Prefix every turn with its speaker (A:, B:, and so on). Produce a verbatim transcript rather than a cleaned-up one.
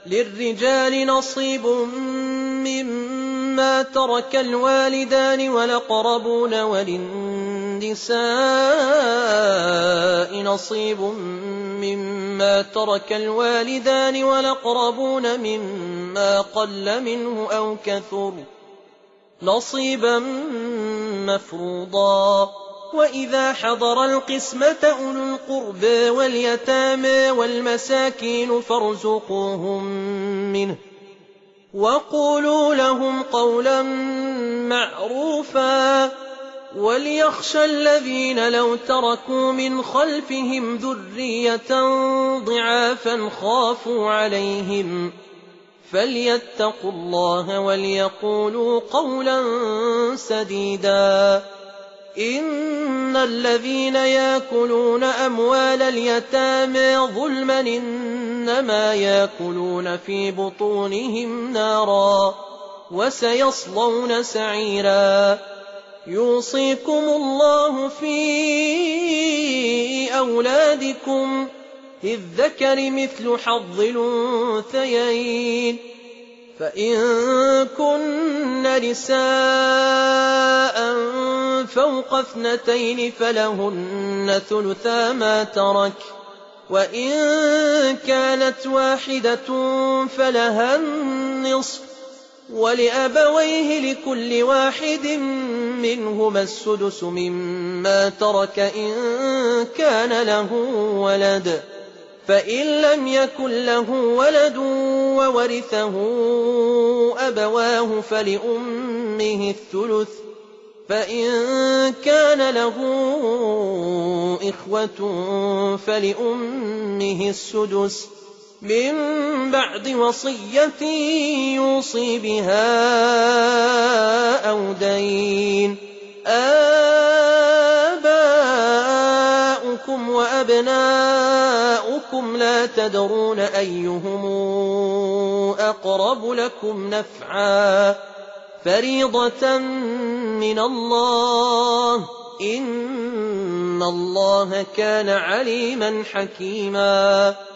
A: للرجال نصيب مما ترك الوالدان والأقربون وللنساء نصيب مما ترك الوالدان والأقربون مما قل منه أو كثر نصيبا مفروضا. وإذا حضر القسمة أولو القربى واليتامى والمساكين فارزقوهم منه وقولوا لهم قولا معروفا. وليخشى الذين لو تركوا من خلفهم ذرية ضعافا خافوا عليهم فليتقوا الله وليقولوا قولا سديدا. إن الذين يأكلون أموال اليتامى ظلما إنما يأكلون في بطونهم نارا وسيصلون سعيرا. يوصيكم الله في أولادكم للذكر مثل حظ الأنثيين فإن كن نساء فوق اثنتين فلهن ثلثا ما ترك وإن كانت واحدة فلها النصف ولأبويه لكل واحد منهما السدس مما ترك إن كان له ولد فإن لم يكن له ولد وورثه أبواه فلأمه الثلث فإن كان له إخوة فلأمه السدس من بعد وصية يوصي بها أو دين. آباؤكم وأبناؤكم لا تدرون أيهم أقرب لكم نفعا فريضة من الله إن الله كان عليما حكيما.